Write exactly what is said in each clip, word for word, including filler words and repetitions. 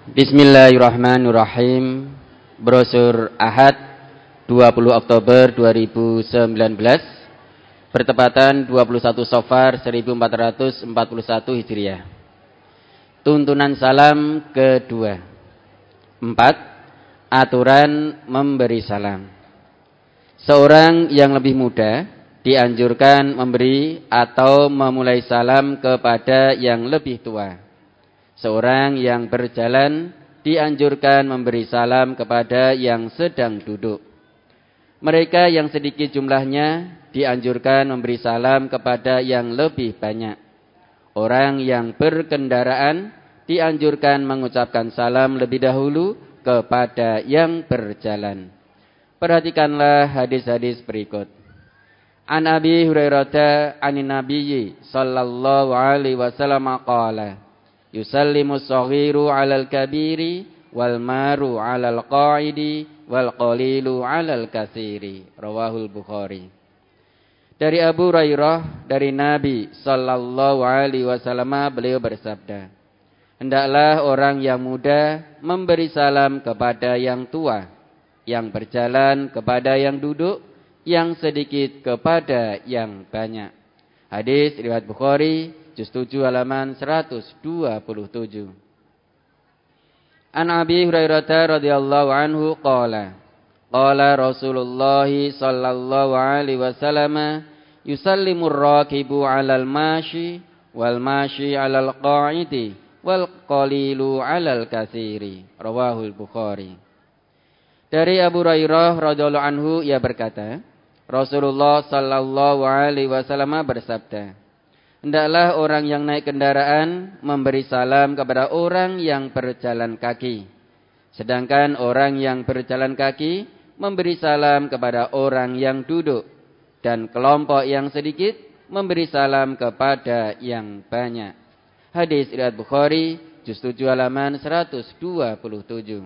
Bismillahirrahmanirrahim. Brosur Ahad dua puluh Oktober dua ribu sembilan belas bertepatan dua puluh satu Safar seribu empat ratus empat puluh satu Hijriah. Tuntunan salam kedua. Empat. Aturan memberi salam. Seorang yang lebih muda dianjurkan memberi atau memulai salam kepada yang lebih tua. Seorang yang berjalan dianjurkan memberi salam kepada yang sedang duduk. Mereka yang sedikit jumlahnya dianjurkan memberi salam kepada yang lebih banyak. Orang yang berkendaraan dianjurkan mengucapkan salam lebih dahulu kepada yang berjalan. Perhatikanlah hadis-hadis berikut. An Abi Hurairah anin Nabiyyi sallallahu alaihi wasallam qala yusallimu as-saghiru 'alal kabiri wal maru 'alal qa'idi wal qalilu 'alal katsiri. Rawahul Bukhari. Dari Abu Hurairah dari Nabi sallallahu alaihi wasallam beliau bersabda, hendaklah orang yang muda memberi salam kepada yang tua, yang berjalan kepada yang duduk, yang sedikit kepada yang banyak. Hadis riwayat Bukhari juz tujuh halaman seratus dua puluh tujuh. An Abi Hurairah radhiyallahu anhu qala qala Rasulullah sallallahu alaihi wasallam yusallimur rakibu 'alal mashi wal mashi 'alal qa'idi wal qalilu 'alal katsiri. Rawahul Bukhari. Dari Abu Hurairah radhiyallahu anhu ia berkata, Rasulullah sallallahu alaihi wasallam bersabda, hendaklah orang yang naik kendaraan memberi salam kepada orang yang berjalan kaki. Sedangkan orang yang berjalan kaki memberi salam kepada orang yang duduk. Dan kelompok yang sedikit memberi salam kepada yang banyak. Hadis riwayat Bukhari, juz tujuh halaman seratus dua puluh tujuh.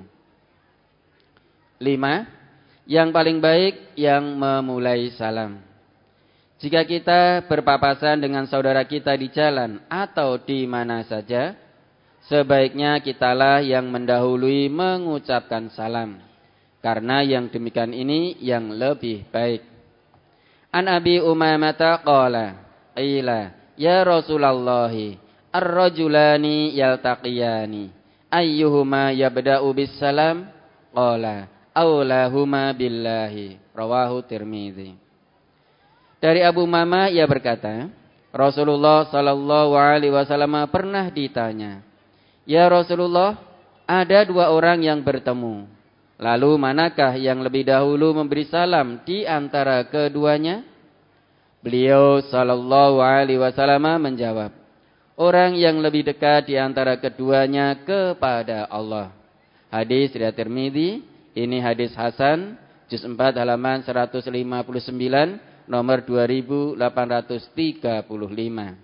Lima. Yang paling baik yang memulai salam. Jika kita berpapasan dengan saudara kita di jalan atau di mana saja, sebaiknya kitalah yang mendahului mengucapkan salam. Karena yang demikian ini yang lebih baik. An Abi Umamah qala, qila ya Rasulullah, ar-rajulani yaltaqiyani, ayyuhuma yabda'u bis salam? Qala, aulahuma billahi. Rawahu Tirmidzi. Dari Abu Umamah ia berkata, Rasulullah sallallahu alaihi wasallam pernah ditanya, ya Rasulullah, ada dua orang yang bertemu. Lalu manakah yang lebih dahulu memberi salam di antara keduanya? Beliau sallallahu alaihi wasallam menjawab, orang yang lebih dekat di antara keduanya kepada Allah. Hadis riwayat Tirmidzi, ini hadis hasan, juz empat halaman seratus lima puluh sembilan, nomor dua ribu delapan ratus tiga puluh lima.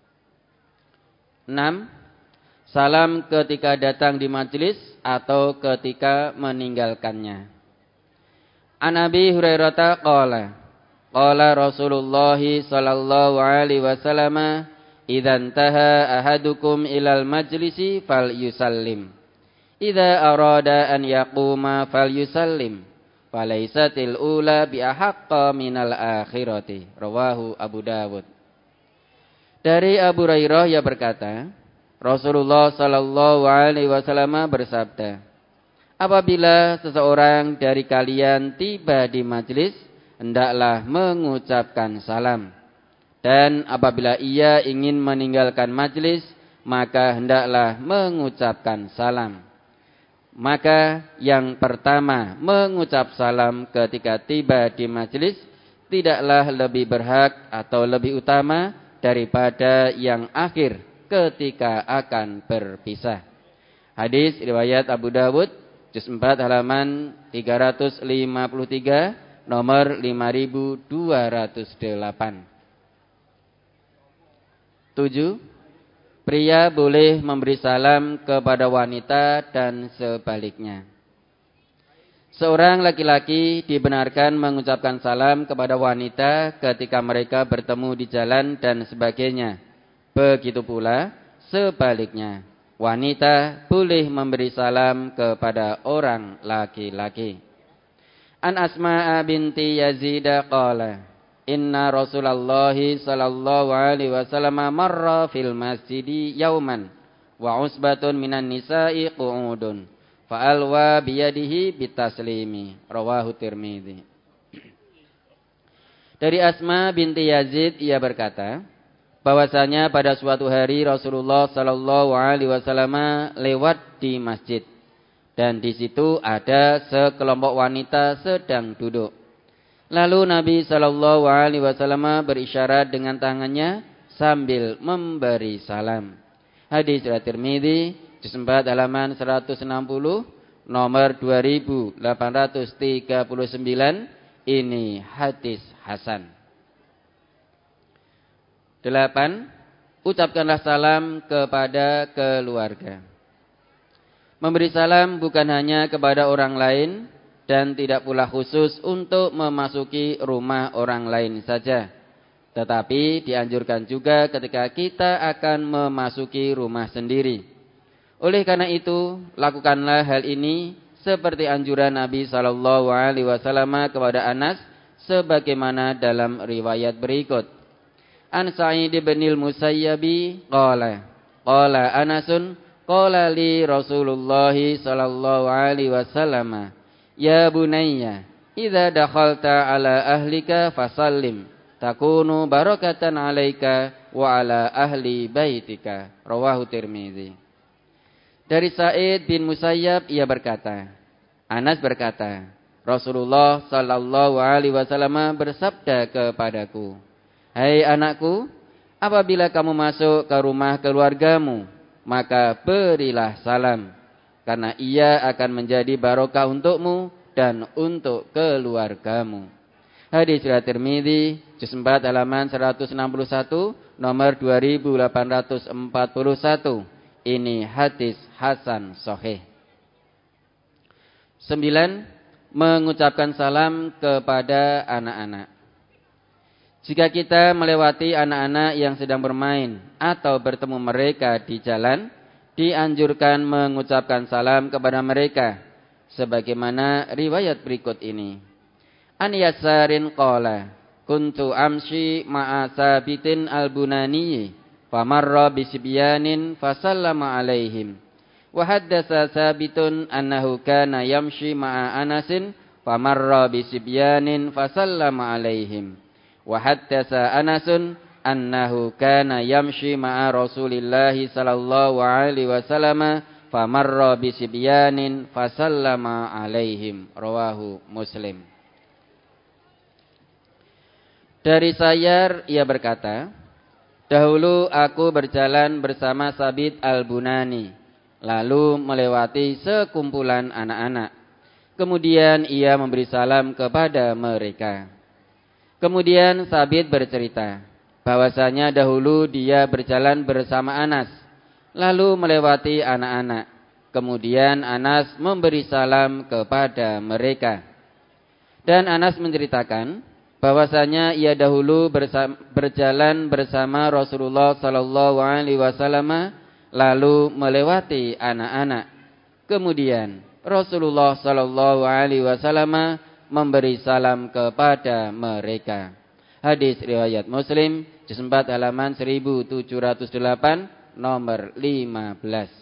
Enam. Salam ketika datang di majelis atau ketika meninggalkannya. An Abi Hurairah qala qala Rasulullah sallallahu alaihi wasallam, idzan taha ahadukum ilal majlisi falyusallim. Idza arada an yaquma falyusallim. Falaisatil ula bi ahaqqa minal akhirati. Rawahu Abu Dawud. Dari Abu Hurairah ia berkata, Rasulullah sallallahu alaihi wasallam bersabda, apabila seseorang dari kalian tiba di majelis, hendaklah mengucapkan salam. Dan apabila ia ingin meninggalkan majelis, maka hendaklah mengucapkan salam. Maka yang pertama mengucap salam ketika tiba di majelis tidaklah lebih berhak atau lebih utama daripada yang akhir ketika akan berpisah. Hadis riwayat Abu Dawud, juz empat halaman tiga ratus lima puluh tiga, nomor lima ribu dua ratus delapan. Tujuh. Pria boleh memberi salam kepada wanita dan sebaliknya. Seorang laki-laki dibenarkan mengucapkan salam kepada wanita ketika mereka bertemu di jalan dan sebagainya. Begitu pula sebaliknya. Wanita boleh memberi salam kepada orang laki-laki. An Asma'a binti Yazid qala inna Rasulullah sallallahu alaihi wasallam marra fil masjidi yauman wa usbatun minan nisa'i qu'udun fa alwa biyadihi bitaslimi rawahu Tirmidzi. Dari Asma binti Yazid ia berkata bahwasanya pada suatu hari Rasulullah sallallahu alaihi wasallam lewat di masjid dan di situ ada sekelompok wanita sedang duduk. Lalu Nabi sallallahu alaihi wasallam berisyarat dengan tangannya sambil memberi salam. Hadis riwayat Tirmidzi juz empat halaman seratus enam puluh nomor dua ribu delapan ratus tiga puluh sembilan. Ini hadis hasan. Delapan, ucapkanlah salam kepada keluarga. Memberi salam bukan hanya kepada orang lain dan tidak pula khusus untuk memasuki rumah orang lain saja. Tetapi dianjurkan juga ketika kita akan memasuki rumah sendiri. Oleh karena itu, lakukanlah hal ini seperti anjuran Nabi sallallahu alaihi wasallam kepada Anas sebagaimana dalam riwayat berikut. An Sa'id bin al-Musayyib qala qala Anasun qala li Rasulullah sallallahu alaihi wasallam ya bunayya idza dakhalta ala ahlika fasallim takunu barakatan alaika wa ala ahli baitika rawahu Tirmidzi. Dari Sa'id bin Musayyab ia berkata, Anas berkata, Rasulullah sallallahu alaihi wasallam bersabda kepadaku, hai anakku, apabila kamu masuk ke rumah keluargamu, maka berilah salam, karena ia akan menjadi barokah untukmu dan untuk keluargamu. Hadis riwayat Tirmidzi, juz empat halaman seratus enam puluh satu, nomor dua ribu delapan ratus empat puluh satu. Ini hadis hasan sahih. Sembilan, mengucapkan salam kepada anak-anak. Jika kita melewati anak-anak yang sedang bermain atau bertemu mereka di jalan, dianjurkan mengucapkan salam kepada mereka, sebagaimana riwayat berikut ini. An Yasarin qala, kuntu amshi ma'a Sabitin al-Bunani, famarra bisibyanin fasallama alaihim. Wa haddatsa Sabitun annahu kana yamshi ma'a Anasin, famarra bisibyanin fasallama alaihim. Wa haddatsa Anasun annahu kana yamshi ma'a Rasulillah sallallahu alaihi wasallam famarra bisibyanin fasallama alaihim rawahu Muslim. Dari Sayar ia berkata, dahulu aku berjalan bersama Sabit al-Bunani lalu melewati sekumpulan anak-anak. Kemudian ia memberi salam kepada mereka. Kemudian Sabit bercerita bahwasanya dahulu dia berjalan bersama Anas lalu melewati anak-anak. Kemudian Anas memberi salam kepada mereka. Dan Anas menceritakan bahwasanya ia dahulu bersama, berjalan bersama Rasulullah sallallahu alaihi wasallam lalu melewati anak-anak. Kemudian Rasulullah sallallahu alaihi wasallam memberi salam kepada mereka. Hadis riwayat Muslim, juz empat halaman seribu tujuh ratus delapan, nomor lima belas.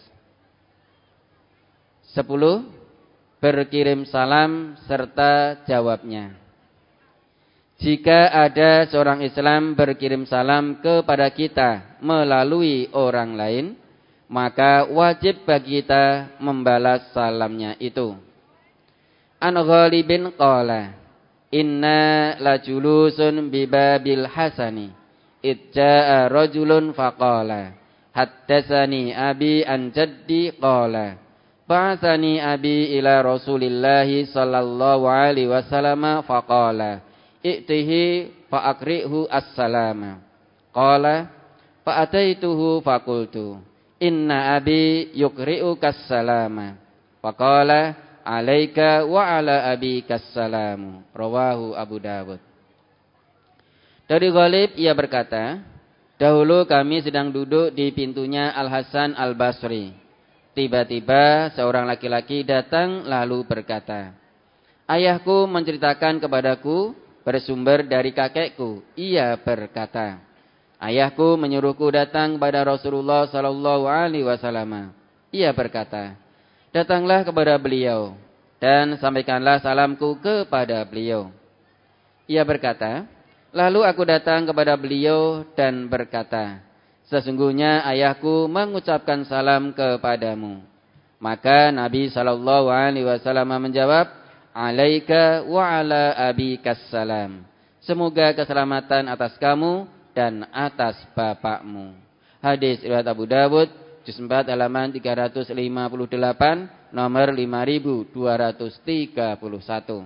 Sepuluh, berkirim salam serta jawabnya. Jika ada seorang Islam berkirim salam kepada kita melalui orang lain, maka wajib bagi kita membalas salamnya itu. An Ghalibin qala inna lajulusun bibabil hasani idja'a rajulun faqala haddatsani abi an jaddi qala ba'athani abi ila Rasulillahi sallallahu alaihi wasallam faqala i'tihi fa'akrihu as-salama qala fa'ataituhu faqultu inna abi yukri'uka as-salama faqala alaika wa ala abika salamu rawahu Abu Dawud. Dari Ghalib ia berkata, dahulu kami sedang duduk di pintunya Al-Hasan Al-Basri. Tiba-tiba seorang laki-laki datang lalu berkata, ayahku menceritakan kepadaku bersumber dari kakekku. Ia berkata, ayahku menyuruhku datang kepada Rasulullah sallallahu alaihi wasallam. Ia berkata, datanglah kepada beliau dan sampaikanlah salamku kepada beliau. Ia berkata, lalu aku datang kepada beliau dan berkata, sesungguhnya ayahku mengucapkan salam kepadamu. Maka Nabi sallallahu alaihi wasallam menjawab, alaika wa ala abikas salam. Semoga keselamatan atas kamu dan atas bapakmu. Hadis riwayat Abu Dawud, juz empat halaman tiga ratus lima puluh delapan, nomor lima ribu dua ratus tiga puluh satu.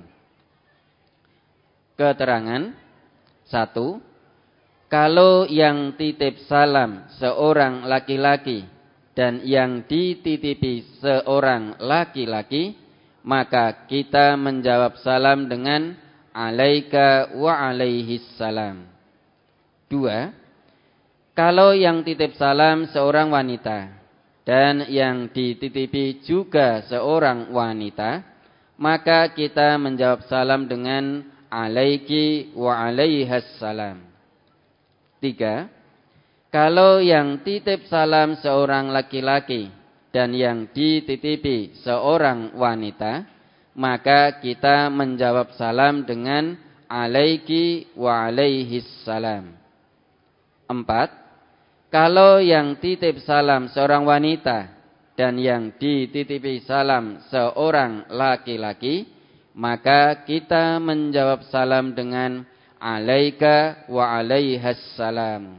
Keterangan satu. Kalau yang titip salam seorang laki-laki dan yang dititipi seorang laki-laki, maka kita menjawab salam dengan alaika wa alaihis salam. Dua, kalau yang titip salam seorang wanita dan yang dititipi juga seorang wanita, maka kita menjawab salam dengan alaiki wa alaihas salam. Tiga, kalau yang titip salam seorang laki-laki dan yang dititipi seorang wanita, maka kita menjawab salam dengan alaiki wa alaihis salam. Empat, kalau yang titip salam seorang wanita dan yang dititipi salam seorang laki-laki, maka kita menjawab salam dengan alaika wa alaihas salam.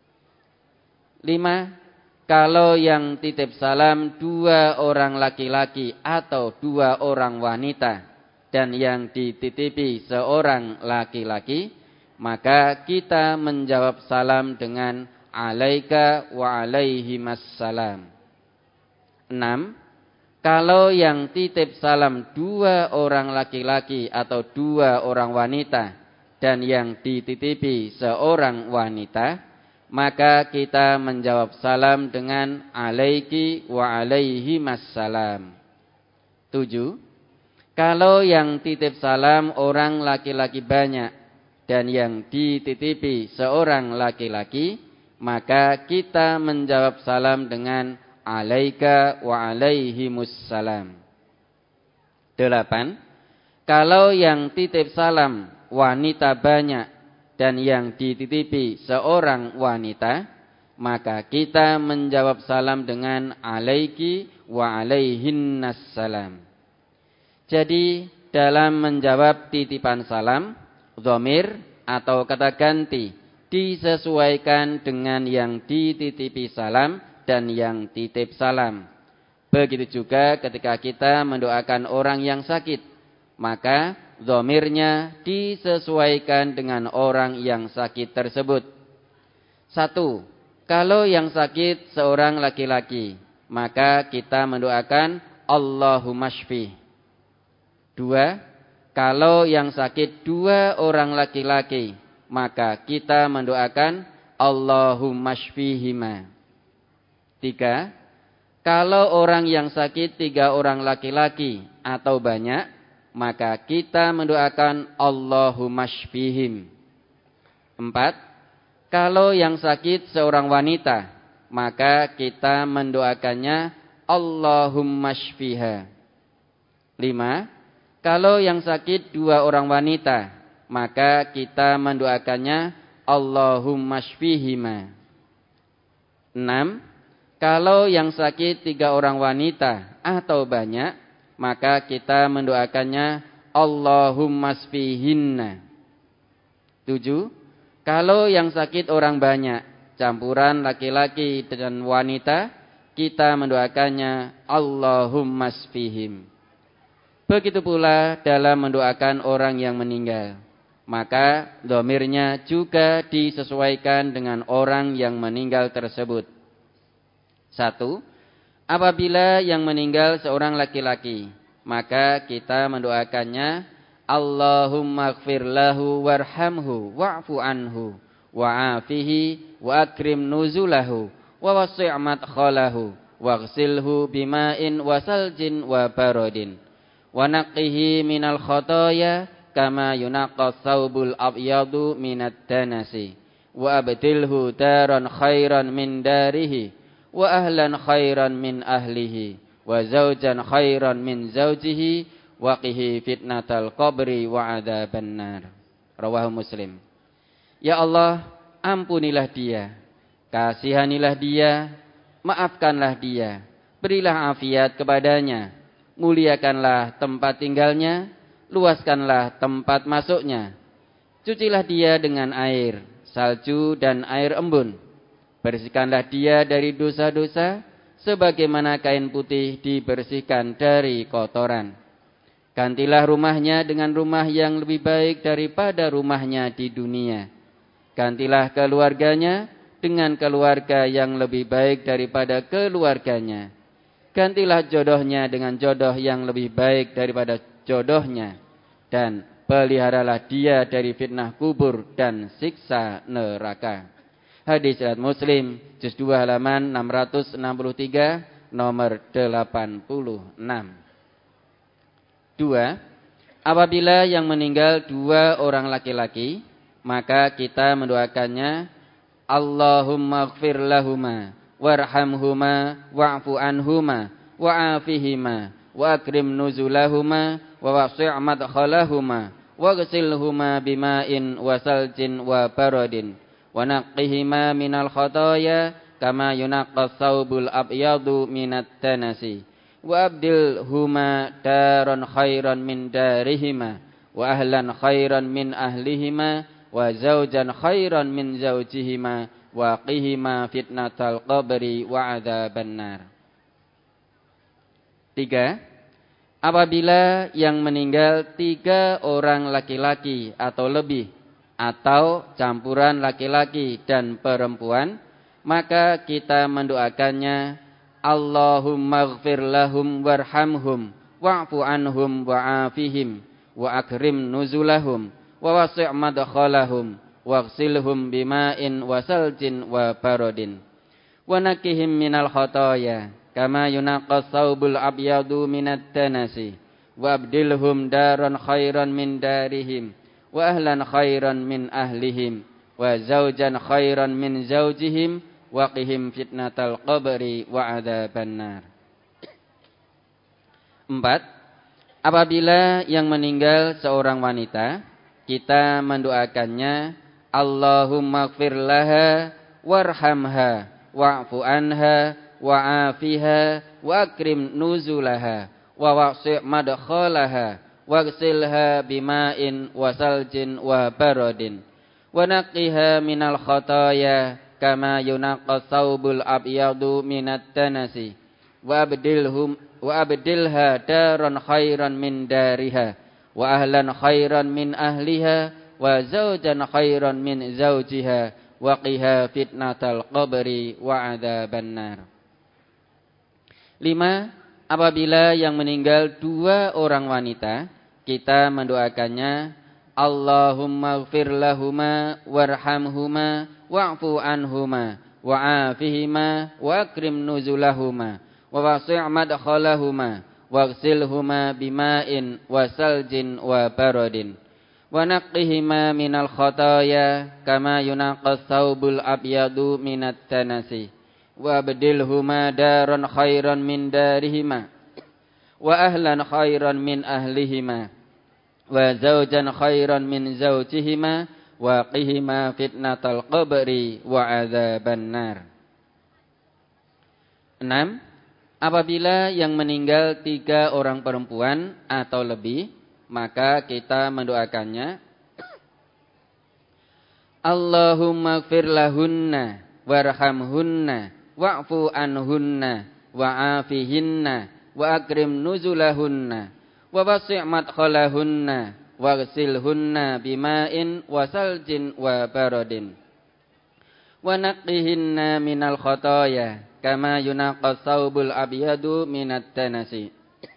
Lima, kalau yang titip salam dua orang laki-laki atau dua orang wanita dan yang dititipi seorang laki-laki, maka kita menjawab salam dengan alaika wa alaihimas salam. Enam, kalau yang titip salam dua orang laki-laki atau dua orang wanita dan yang dititipi seorang wanita, maka kita menjawab salam dengan alaiki wa alaihimas salam. Tujuh, kalau yang titip salam orang laki-laki banyak dan yang dititipi seorang laki-laki, maka kita menjawab salam dengan alaika wa alaihimus salam. Delapan, kalau yang titip salam wanita banyak dan yang dititipi seorang wanita, maka kita menjawab salam dengan alaiki wa alaihinnas salam. Jadi dalam menjawab titipan salam, dhamir atau kata ganti disesuaikan dengan yang dititipi salam dan yang titip salam. Begitu juga ketika kita mendoakan orang yang sakit, maka dhamirnya disesuaikan dengan orang yang sakit tersebut. Satu, kalau yang sakit seorang laki-laki, maka kita mendoakan Allahumma shfi. Dua, kalau yang sakit dua orang laki-laki, maka kita mendoakan Allahumma shfihima. Tiga, kalau orang yang sakit tiga orang laki-laki atau banyak, maka kita mendoakan Allahumma shfihim. Empat, kalau yang sakit seorang wanita, maka kita mendoakannya Allahumma shfiha. Lima, kalau yang sakit dua orang wanita, maka kita mendoakannya Allahumma shfihima. Enam, kalau yang sakit tiga orang wanita atau banyak, maka kita mendoakannya Allahumma shfihinna. Tujuh, kalau yang sakit orang banyak, campuran laki-laki dan wanita, kita mendoakannya Allahumma shfihim. Begitu pula dalam mendoakan orang yang meninggal, maka dhamirnya juga disesuaikan dengan orang yang meninggal tersebut. Satu, apabila yang meninggal seorang laki-laki, maka kita mendoakannya Allahumma ighfir lahu warhamhu wa'fu anhu wa'afihi wa akrim nuzulahu wa wasi' madkhalahu waghsilhu bima'in wasaljin wa barodin wa naqqihi minal khotoya kama yunaqqas thawbul abyadu minad danasi wa abdilhu daran khairan min darihi wa ahlan khairan min ahlihi wa zawjan khairan min zawjihi wa qihi fitnatal qabri wa adzaban nar. Rawahu Muslim. Ya Allah, ampunilah dia, kasihanilah dia, maafkanlah dia, berilah afiat kepadanya, muliakanlah tempat tinggalnya, luaskanlah tempat masuknya. Cucilah dia dengan air, salju dan air embun. Bersihkanlah dia dari dosa-dosa, sebagaimana kain putih dibersihkan dari kotoran. Gantilah rumahnya dengan rumah yang lebih baik daripada rumahnya di dunia. Gantilah keluarganya dengan keluarga yang lebih baik daripada keluarganya. Gantilah jodohnya dengan jodoh yang lebih baik daripada jodohnya. Dan peliharalah dia dari fitnah kubur dan siksa neraka. Hadis riwayat Muslim, juz dua halaman enam ratus enam puluh tiga, nomor delapan puluh enam. Dua, apabila yang meninggal dua orang laki-laki, maka kita mendoakannya, Allahumma ighfir lahuma warhamhuma wa'fu anhuma wa'afihima wa akrim nuzulahuma wa wasi' madkhalahuma waghsilhuma bima'in wasaljin wa baradin wa naqqihima minal khotoya kama yunaqqas thawbul abyadu minat tanasi wa abdilhuma daran khairan min darihima wa ahlan khairan min ahlihima wa zawjan khairan min zawjihima wa qihima fitnatal qabri wa adzaban nar. Tiga, apabila yang meninggal tiga orang laki-laki atau lebih atau campuran laki-laki dan perempuan, maka kita mendoakannya, Allahumma ighfir lahum warhamhum wa'fu anhum wa'afihim wa akrim nuzulahum wa wasi' madkhalahum waghsilhum bima'in wasaljin wa barodin wa naqqihim minal khotoya kama yunaqqas thawbul abyadu minat tanasi wa abdilhum daran khairan min darihim wa ahlan khairan min ahlihim wa zawjan khairan min zawjihim wa qihim fitnatal qabri wa adzaban nar. Empat, apabila yang meninggal seorang wanita, kita mendoakannya, Allahumma ighfir laha warhamha wa'fu anha wa'afiha wa akrim nuzulaha wa wasi' madkhalaha waghsilha bima'in wasaljin wa barodin wa naqqiha minal khotoya kama yunaqqas thawbul abyadu minat tanasi wa abdilhum wa abdilha daran khairan min dariha wa ahlan khairan min ahliha wa zawjan khairan min zawjiha wa qiha fitnatal qabri wa adzaban nar. Lima, apabila yang meninggal dua orang wanita, kita mendoakannya, Allahumma ighfir lahuma warhamhuma wa'fu anhuma wa'afihima wa akrim nuzulahuma wa wasi' madkhalahuma waghsilhuma bima'in wasaljin wa barodin wa naqqihima minal khotoya kama yunaqqas thawbul abyadu minat tanasi wa abdilhuma daran khairan min darihima wa ahlan khairan min ahlihima wa zawjan khairan min zawjihima wa qihima fitnatal qabri wa adzaban nar. Enam, apabila yang meninggal tiga orang perempuan atau lebih, maka kita mendoakannya, Allahumma ighfir lahunna warhamhunna wa'fu anhunna wa'afihinna wa akrim nuzulahunna wa wasi' madkhalahunna waghsilhunna bima'in wasaljin wa barodin wa naqqihinna minal khotoya kama yunaqqas thawbul abyadu minat tanasi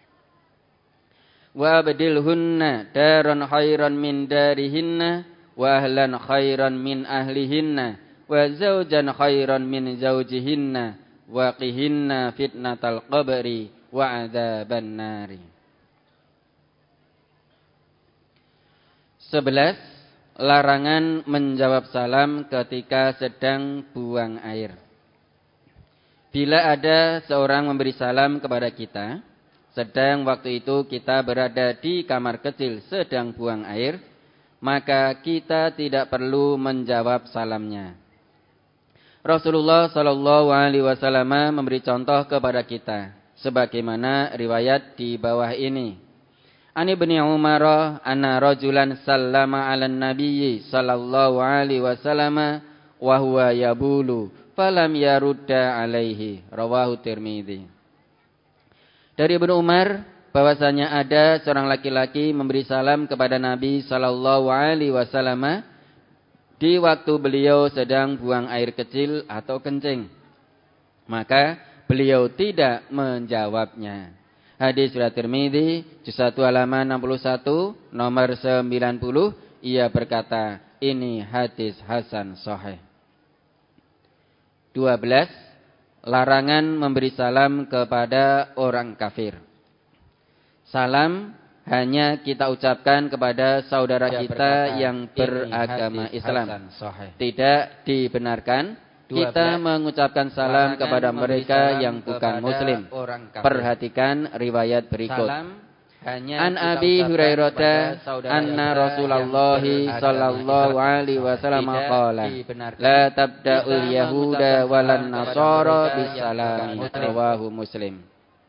wa abdilhunna daran khairan min darihinna wa ahlan khairan min ahlihinna wa zawjan khairan min zawjihinna wa qihinna fitnatal qabri wa adzaban nari. Sebelas, larangan menjawab salam ketika sedang buang air. Bila ada seorang memberi salam kepada kita, sedang waktu itu kita berada di kamar kecil sedang buang air, maka kita tidak perlu menjawab salamnya. Rasulullah Shallallahu Alaihi Wasallam memberi contoh kepada kita, sebagaimana riwayat di bawah ini. Ani bin Umar anna rajulan sallama 'alan nabiyyi sallallahu alaihi wasallam wa huwa yabulu falam yarudda alaihi, rawahu Tirmidzi. Dari Ibnu Umar bahwasanya ada seorang laki-laki memberi salam kepada Nabi sallallahu alaihi wasallam di waktu beliau sedang buang air kecil atau kencing, maka beliau tidak menjawabnya. Hadis riwayat Tirmidzi, juz satu halaman enam puluh satu, nomor sembilan puluh, ia berkata, ini hadis hasan sahih. dua belas. Larangan memberi salam kepada orang kafir. Salam hanya kita ucapkan kepada saudara ia kita berkata, yang beragama Islam. Tidak dibenarkan kita mengucapkan salam kepada mereka yang bukan muslim. Perhatikan riwayat berikut. An Abi Hurairah anna Rasulullah sallallahu alaihi wasallam qala la tabda'ul yahuda walan nasara bisalami, rawahu Muslim.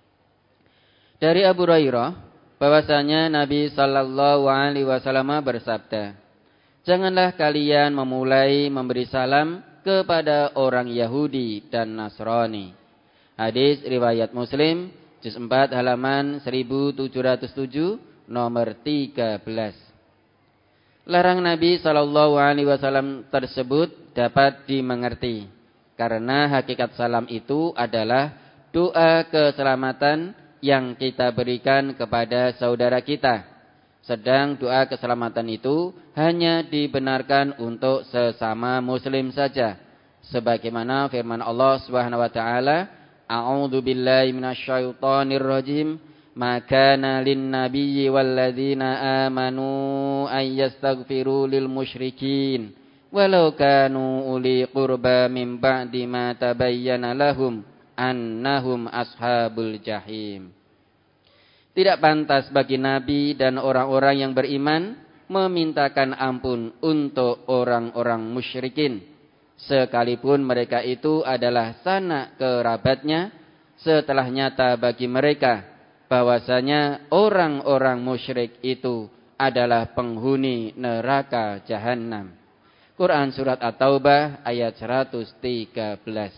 Dari Abu Hurairah bahwasanya Nabi sallallahu alaihi wasallam bersabda, janganlah kalian memulai memberi salam kepada orang Yahudi dan Nasrani. Hadis riwayat Muslim, juz empat halaman seribu tujuh ratus tujuh, nomor tiga belas. Larang Nabi sallallahu alaihi wasallam tersebut dapat dimengerti karena hakikat salam itu adalah doa keselamatan yang kita berikan kepada saudara kita. Sedang doa keselamatan itu hanya dibenarkan untuk sesama muslim saja. Sebagaimana firman Allah Subhanahu wa taala, A'udzu billahi minasyaitonir rajim, ma kana lin-nabiyyi walladzina amanu ay yastaghfiru lil musyrikin walau kanu uli qurba min ba'di ma tabayyana lahum annahum ashabul jahim. Tidak pantas bagi Nabi dan orang-orang yang beriman memintakan ampun untuk orang-orang musyrikin, sekalipun mereka itu adalah sanak kerabatnya, setelah nyata bagi mereka bahwasanya orang-orang musyrik itu adalah penghuni neraka jahanam. Quran Surat At-Taubah ayat seratus tiga belas.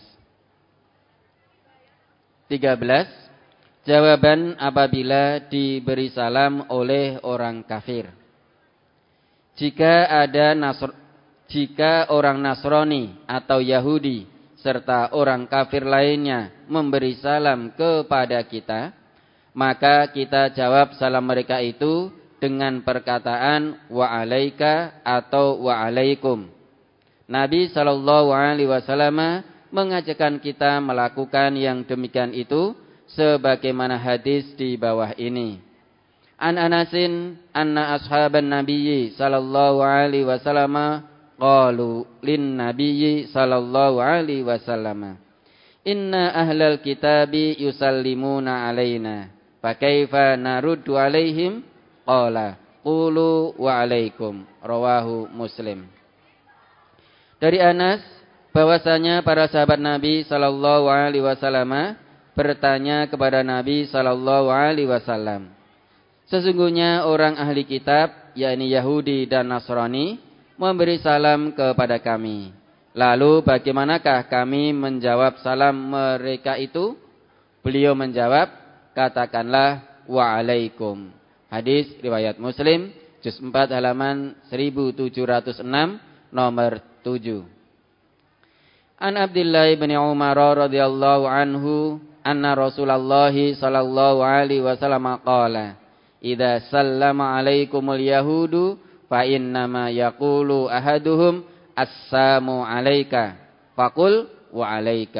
tiga belas. Jawaban apabila diberi salam oleh orang kafir. Jika ada Nasr, jika orang Nasrani atau Yahudi serta orang kafir lainnya memberi salam kepada kita, maka kita jawab salam mereka itu dengan perkataan wa'alaika atau wa'alaikum. Nabi sallallahu alaihi wasallam mengajarkan kita melakukan yang demikian itu sebagaimana hadis di bawah ini. An Anasin anna ashaban nabiyyi sallallahu alaihi wasallam qalu lin nabiyyi sallallahu alaihi wasallam, inna ahlal kitabi yusallimuna alaina fa kaifa naruddu alaihim, qala qulu wa alaikum, rawahu Muslim. Dari Anas bahwasanya para sahabat Nabi sallallahu alaihi wasallam bertanya kepada Nabi sallallahu alaihi wasallam, sesungguhnya orang ahli kitab, yakni Yahudi dan Nasrani, memberi salam kepada kami. Lalu bagaimanakah kami menjawab salam mereka itu? Beliau menjawab, katakanlah wa'alaikum. Hadis riwayat Muslim, juz empat halaman seribu tujuh ratus enam, nomor tujuh. An Abdullah bin Umar radhiyallahu anhu anna Rasulullah sallallahu alaihi wasallam qala, idza sallama alaikumul yahudu fa innama yaqulu ahaduhum assalamu alayka faqul wa alayka,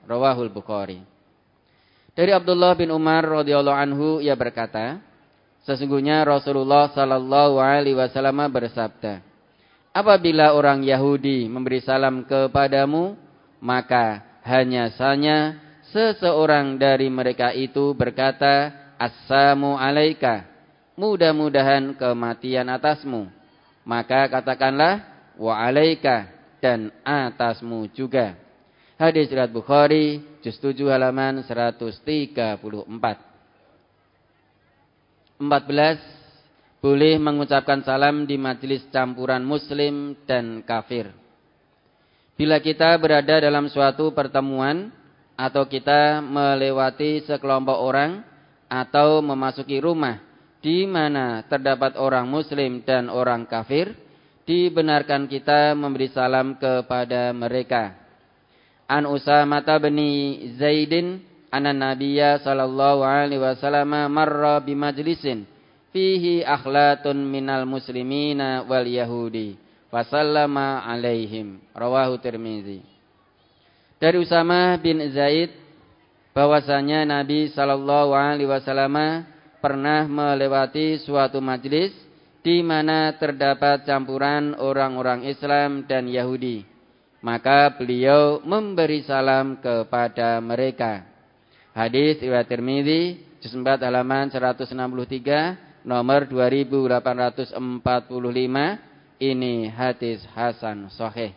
Rawahul Bukhari. Dari Abdullah bin Umar radhiyallahu anhu ia berkata, sesungguhnya Rasulullah sallallahu alaihi wasallam bersabda, apabila orang Yahudi memberi salam kepadamu, maka hanya saja seseorang dari mereka itu berkata, Assalamu alaika, mudah-mudahan kematian atasmu. Maka katakanlah, wa alaika, dan atasmu juga. Hadis riwayat Bukhari, juz tujuh halaman seratus tiga puluh empat. empat belas. Boleh mengucapkan salam di majelis campuran muslim dan kafir. Bila kita berada dalam suatu pertemuan atau kita melewati sekelompok orang atau memasuki rumah di mana terdapat orang muslim dan orang kafir, dibenarkan kita memberi salam kepada mereka. An Usamah bin Zaidin anna Nabiyya sallallahu alaihi wasallam marra bi majlisin fihi akhlatun minal muslimina wal yahudi fasallama alaihim. Rawahu Tirmizi. Dari Usamah bin Zaid bahwasanya Nabi sallallahu alaihi wasallam pernah melewati suatu majlis di mana terdapat campuran orang-orang Islam dan Yahudi. Maka beliau memberi salam kepada mereka. Hadis riwayat Tirmizi, juz empat halaman seratus enam puluh tiga, nomor dua ribu delapan ratus empat puluh lima. Ini hadis hasan sahih.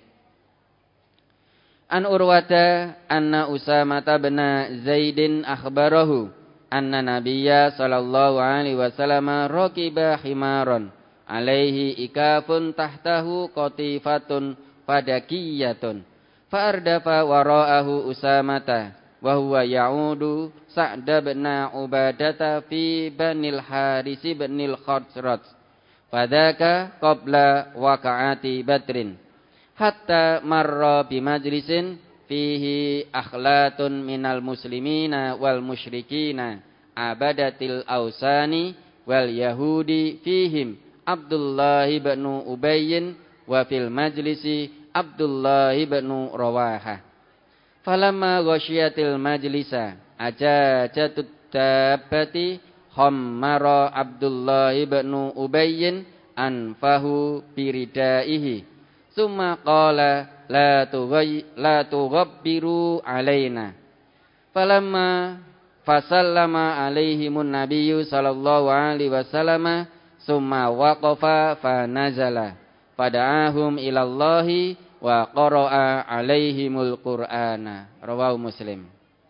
An Urwata anna Usamah bin Zaidin akhbarahu anna Nabiyya sallallahu alaihi wasallam raqiba himaron alaihi ikafun tahtahu qatifatun fadakiyatun fa'ardafa wara'ahu Usamata wa huwa ya'udu Sa'd bin Ubadata fi Banil Haris bin Khazraj fadaka qabla waqa'ati Badrin hatta marra bi majlisin fihi akhlatun minal muslimina wal musyrikina abadatil ausani wal yahudi fihim Abdullah bin Ubayyin wa fil majlisi Abdullah bin Rawahah. Falamma ghasyiyatil majlisa ajajatut dabbati khammara Abdullah bin Ubayyin anfahu biridaihi summa qala la tughay la tughabbiru alaina. Falamma fasallama alaihimun nabiyyu sallallahu alaihi wasallam summa waqafa fa nazala fada'ahum ilallahi wa qara'a alaihimul qur'ana. Rawahu Muslim.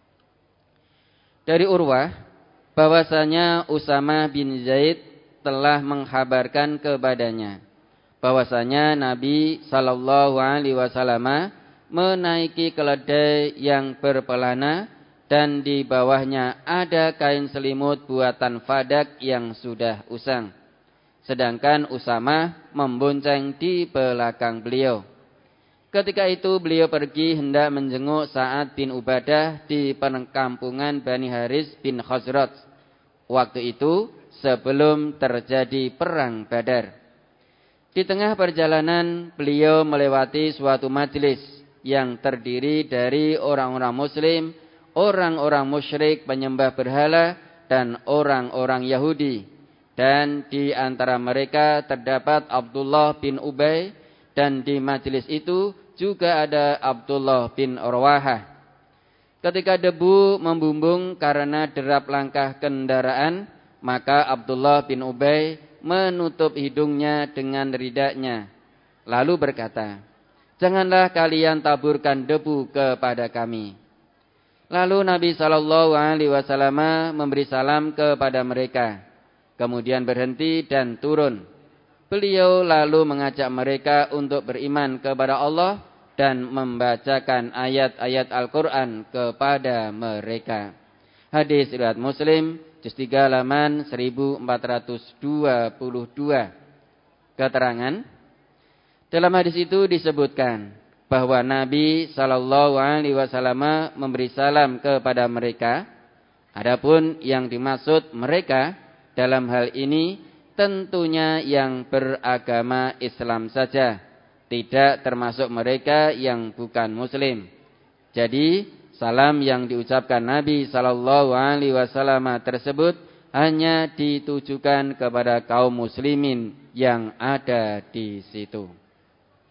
Dari Urwah bahwasanya Usamah bin Zaid telah menghabarkan kepadanya bahwasanya Nabi sallallahu alaihi wasallam menaiki keledai yang berpelana dan di bawahnya ada kain selimut buatan Fadak yang sudah usang. Sedangkan Usamah membonceng di belakang beliau. Ketika itu beliau pergi hendak menjenguk Sa'ad bin Ubadah di perkampungan Bani Haris bin Khazraj. Waktu itu sebelum terjadi perang Badar. Di tengah perjalanan beliau melewati suatu majelis yang terdiri dari orang-orang muslim, orang-orang musyrik penyembah berhala dan orang-orang Yahudi. Dan di antara mereka terdapat Abdullah bin Ubay, dan di majelis itu juga ada Abdullah bin Rawahah. Ketika debu membumbung karena derap langkah kendaraan, maka Abdullah bin Ubay menutup hidungnya dengan ridaknya. Lalu berkata, janganlah kalian taburkan debu kepada kami. Lalu Nabi shallallahu alaihi wasallam memberi salam kepada mereka. Kemudian berhenti dan turun. Beliau lalu mengajak mereka untuk beriman kepada Allah dan membacakan ayat-ayat Al-Quran kepada mereka. Hadis riwayat Muslim, juz tiga halaman seribu empat ratus dua puluh dua. Keterangan dalam hadis itu disebutkan bahwa Nabi shallallahu alaihi wasallam memberi salam kepada mereka. Adapun yang dimaksud mereka dalam hal ini tentunya yang beragama Islam saja, tidak termasuk mereka yang bukan muslim. Jadi salam yang diucapkan Nabi sallallahu alaihi wasallam tersebut hanya ditujukan kepada kaum muslimin yang ada di situ.